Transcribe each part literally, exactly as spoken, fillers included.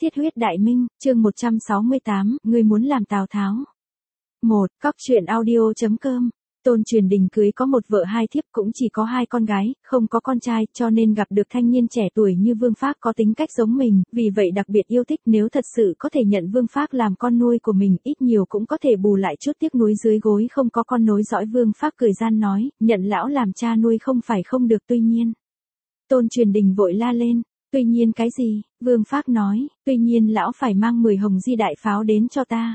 Thiết huyết đại minh, chương một trăm sáu mươi tám, ngươi muốn làm Tào Tháo. một. Cóc truyện audio chấm com. Tôn Truyền Đình cưới có một vợ hai thiếp, cũng chỉ có hai con gái, không có con trai, cho nên gặp được thanh niên trẻ tuổi như Vương Phác có tính cách giống mình, vì vậy đặc biệt yêu thích. Nếu thật sự có thể nhận Vương Phác làm con nuôi của mình, ít nhiều cũng có thể bù lại chút tiếc nuối dưới gối không có con nối dõi. Vương Phác cười gian nói, nhận lão làm cha nuôi không phải không được, tuy nhiên. Tôn Truyền Đình vội la lên, tuy nhiên cái gì? Vương Phác nói, tuy nhiên lão phải mang mười hồng di đại pháo đến cho ta.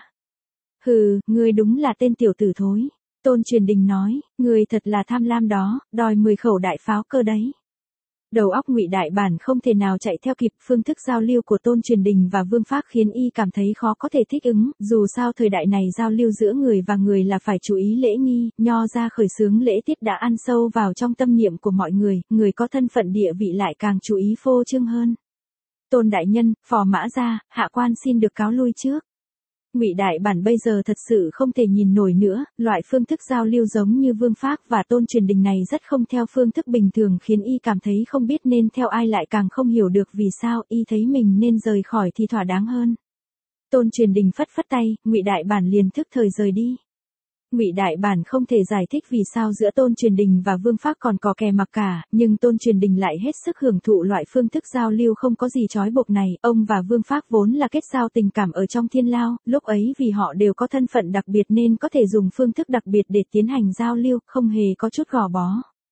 Hừ, ngươi đúng là tên tiểu tử thối. Tôn Truyền Đình nói, ngươi thật là tham lam đó, đòi mười khẩu đại pháo cơ đấy. Đầu óc Ngụy Đại Bản không thể nào chạy theo kịp phương thức giao lưu của Tôn Truyền Đình và Vương Phác, khiến y cảm thấy khó có thể thích ứng. Dù sao thời đại này giao lưu giữa người và người là phải chú ý lễ nghi, nho ra khởi xướng lễ tiết đã ăn sâu vào trong tâm niệm của mọi người, người có thân phận địa vị lại càng chú ý phô trương hơn. Tôn đại nhân, phò mã ra, hạ quan xin được cáo lui trước. Ngụy Đại Bản bây giờ thật sự không thể nhìn nổi nữa, loại phương thức giao lưu giống như Vương Phác và Tôn Truyền Đình này rất không theo phương thức bình thường, khiến y cảm thấy không biết nên theo ai, lại càng không hiểu được vì sao y thấy mình nên rời khỏi thì thỏa đáng hơn. Tôn Truyền Đình phất phất tay, Ngụy Đại Bản liền thức thời rời đi. Ngụy Đại Bản không thể giải thích vì sao giữa Tôn Truyền Đình và Vương Phác còn có kè mặc cả, nhưng Tôn Truyền Đình lại hết sức hưởng thụ loại phương thức giao lưu không có gì trói buộc này. Ông và Vương Phác vốn là kết giao tình cảm ở trong thiên lao, lúc ấy vì họ đều có thân phận đặc biệt nên có thể dùng phương thức đặc biệt để tiến hành giao lưu, không hề có chút gò bó.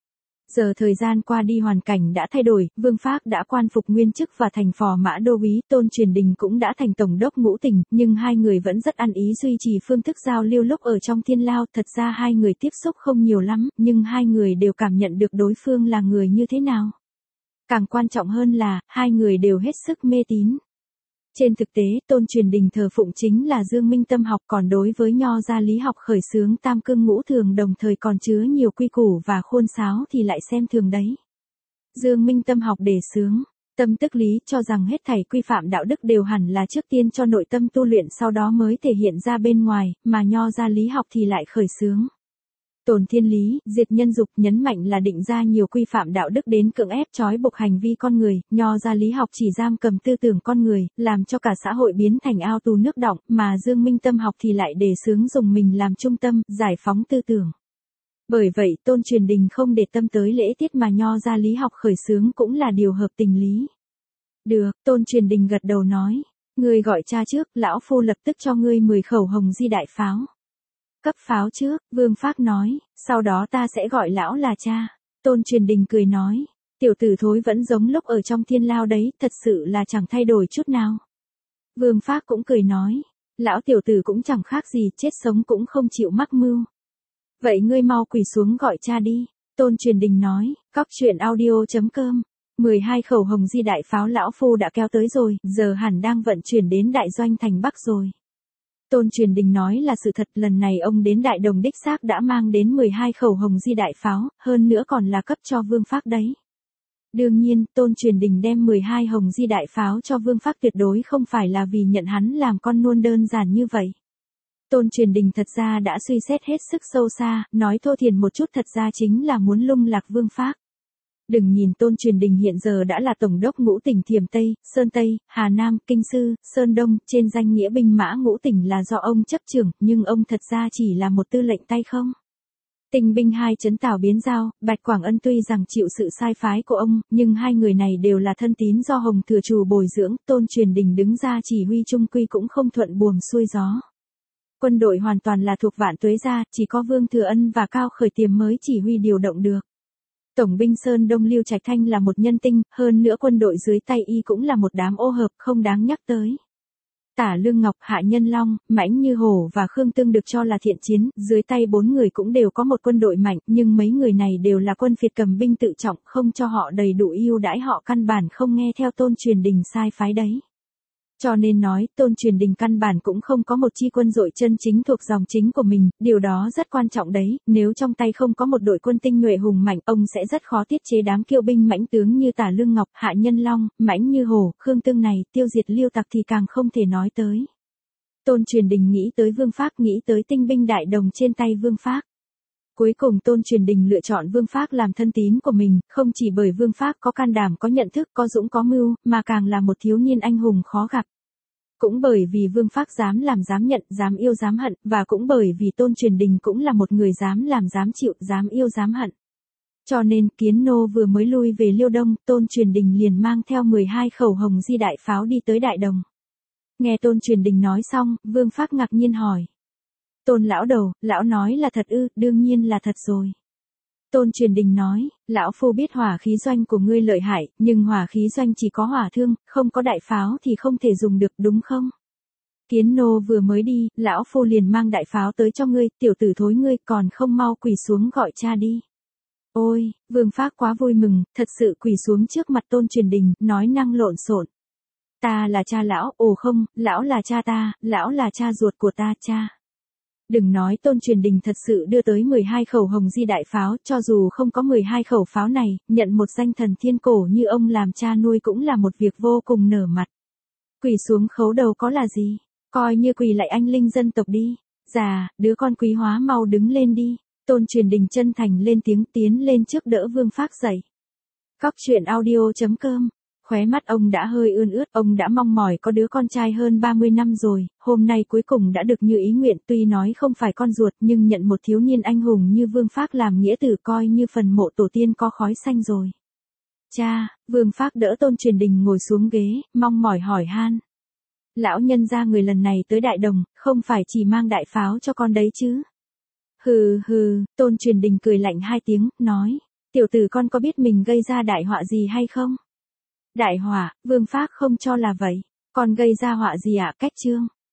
Giờ thời gian qua đi, hoàn cảnh đã thay đổi, Vương Phác đã quan phục nguyên chức và thành phò mã đô úy, Tôn Truyền Đình cũng đã thành tổng đốc ngũ tỉnh, nhưng hai người vẫn rất ăn ý duy trì phương thức giao lưu lúc ở trong thiên lao. Thật ra hai người tiếp xúc không nhiều lắm, nhưng hai người đều cảm nhận được đối phương là người như thế nào. Càng quan trọng hơn là, hai người đều hết sức mê tín. Trên thực tế, Tôn Truyền Đình thờ phụng chính là Dương Minh Tâm học, còn đối với nho gia lý học khởi xướng tam cương ngũ thường đồng thời còn chứa nhiều quy củ và khuôn sáo thì lại xem thường đấy. Dương Minh Tâm học đề xướng, tâm tức lý, cho rằng hết thảy quy phạm đạo đức đều hẳn là trước tiên cho nội tâm tu luyện sau đó mới thể hiện ra bên ngoài, mà nho gia lý học thì lại khởi xướng tồn thiên lý, diệt nhân dục, nhấn mạnh là định ra nhiều quy phạm đạo đức đến cưỡng ép trói buộc hành vi con người. Nho gia lý học chỉ giam cầm tư tưởng con người, làm cho cả xã hội biến thành ao tù nước đọng, mà Dương Minh Tâm học thì lại đề xướng dùng mình làm trung tâm, giải phóng tư tưởng. Bởi vậy, Tôn Truyền Đình không để tâm tới lễ tiết mà nho gia lý học khởi xướng cũng là điều hợp tình lý. Được, Tôn Truyền Đình gật đầu nói, ngươi gọi cha trước, lão phu lập tức cho ngươi mười khẩu hồng di đại pháo. Cấp pháo trước, Vương Phác nói, sau đó ta sẽ gọi lão là cha. Tôn Truyền Đình cười nói, tiểu tử thối vẫn giống lúc ở trong thiên lao đấy, thật sự là chẳng thay đổi chút nào. Vương Phác cũng cười nói, lão tiểu tử cũng chẳng khác gì, chết sống cũng không chịu mắc mưu. Vậy ngươi mau quỳ xuống gọi cha đi. Tôn Truyền Đình nói, cóc truyện audio chấm com. mười hai khẩu hồng di đại pháo lão phu đã kéo tới rồi, giờ hẳn đang vận chuyển đến đại doanh thành Bắc rồi. Tôn Truyền Đình nói là sự thật, lần này ông đến Đại Đồng đích xác đã mang đến mười hai khẩu hồng di đại pháo, hơn nữa còn là cấp cho Vương Phác đấy. Đương nhiên, Tôn Truyền Đình đem mười hai hồng di đại pháo cho Vương Phác tuyệt đối không phải là vì nhận hắn làm con nuôn đơn giản như vậy. Tôn Truyền Đình thật ra đã suy xét hết sức sâu xa, nói thô thiển một chút thật ra chính là muốn lung lạc Vương Phác. Đừng nhìn Tôn Truyền Đình hiện giờ đã là tổng đốc ngũ tỉnh Thiểm Tây, Sơn Tây, Hà Nam, Kinh Sư, Sơn Đông, trên danh nghĩa binh mã ngũ tỉnh là do ông chấp trưởng, nhưng ông thật ra chỉ là một tư lệnh tay không. Tinh binh hai trấn Tào Biến Giao, Bạch Quảng Ân tuy rằng chịu sự sai phái của ông, nhưng hai người này đều là thân tín do Hồng Thừa Trù bồi dưỡng, Tôn Truyền Đình đứng ra chỉ huy trung quy cũng không thuận buồm xuôi gió. Quân đội hoàn toàn là thuộc Vạn Tuế gia, chỉ có Vương Thừa Ân và Cao Khởi Tiềm mới chỉ huy điều động được. Tổng binh Sơn Đông Lưu Trạch Thanh là một nhân tinh, hơn nữa quân đội dưới tay y cũng là một đám ô hợp không đáng nhắc tới. Tả Lương Ngọc, Hạ Nhân Long, Mãnh Như Hổ và Khương Tương được cho là thiện chiến, dưới tay bốn người cũng đều có một quân đội mạnh, nhưng mấy người này đều là quân phiệt cầm binh tự trọng, không cho họ đầy đủ ưu đãi, họ căn bản không nghe theo Tôn Truyền Đình sai phái đấy. Cho nên nói, Tôn Truyền Đình căn bản cũng không có một chi quân đội chân chính thuộc dòng chính của mình, điều đó rất quan trọng đấy, nếu trong tay không có một đội quân tinh nhuệ hùng mạnh, ông sẽ rất khó tiết chế đám kiêu binh mãnh tướng như Tả Lương Ngọc, Hạ Nhân Long, Mãnh Như Hổ, Khương Tương này, tiêu diệt Liêu tặc thì càng không thể nói tới. Tôn Truyền Đình nghĩ tới Vương Phác, nghĩ tới tinh binh Đại Đồng trên tay Vương Phác. Cuối cùng Tôn Truyền Đình lựa chọn Vương Phác làm thân tín của mình, không chỉ bởi Vương Phác có can đảm, có nhận thức, có dũng có mưu, mà càng là một thiếu niên anh hùng khó gặp. Cũng bởi vì Vương Phác dám làm dám nhận, dám yêu dám hận, và cũng bởi vì Tôn Truyền Đình cũng là một người dám làm dám chịu, dám yêu dám hận. Cho nên, Kiến Nô vừa mới lui về Liêu Đông, Tôn Truyền Đình liền mang theo mười hai khẩu hồng di đại pháo đi tới Đại Đồng. Nghe Tôn Truyền Đình nói xong, Vương Phác ngạc nhiên hỏi. Tôn lão đầu, lão nói là thật ư? Đương nhiên là thật rồi. Tôn Truyền Đình nói, lão phu biết hỏa khí doanh của ngươi lợi hại, nhưng hỏa khí doanh chỉ có hỏa thương, không có đại pháo thì không thể dùng được, đúng không? Kiến Nô vừa mới đi, lão phu liền mang đại pháo tới cho ngươi, tiểu tử thối ngươi còn không mau quỳ xuống gọi cha đi. Ôi, Vương Phác quá vui mừng, thật sự quỳ xuống trước mặt Tôn Truyền Đình, nói năng lộn xộn. Ta là cha lão, ồ không, lão là cha ta, lão là cha ruột của ta, cha. Đừng nói Tôn Truyền Đình thật sự đưa tới mười hai khẩu hồng di đại pháo, cho dù không có mười hai khẩu pháo này, nhận một danh thần thiên cổ như ông làm cha nuôi cũng là một việc vô cùng nở mặt. Quỳ xuống khấu đầu có là gì, coi như quỳ lại anh linh dân tộc đi. Già, đứa con Quý Hóa mau đứng lên đi. Tôn Truyền Đình chân thành lên tiếng tiến lên trước đỡ Vương Phác dậy. Cóc truyện audio chấm com. Khóe mắt ông đã hơi ươn ướt, ông đã mong mỏi có đứa con trai hơn ba mươi năm rồi, hôm nay cuối cùng đã được như ý nguyện, tuy nói không phải con ruột nhưng nhận một thiếu niên anh hùng như Vương Phác làm nghĩa tử coi như phần mộ tổ tiên có khói xanh rồi. Cha, Vương Phác đỡ Tôn Truyền Đình ngồi xuống ghế, mong mỏi hỏi han. Lão nhân gia người lần này tới Đại Đồng, không phải chỉ mang đại pháo cho con đấy chứ? Hừ hừ, Tôn Truyền Đình cười lạnh hai tiếng, nói, tiểu tử con có biết mình gây ra đại họa gì hay không? Đại họa, Vương Phác không cho là vậy. Con gây ra họa gì ạ? Cách chương.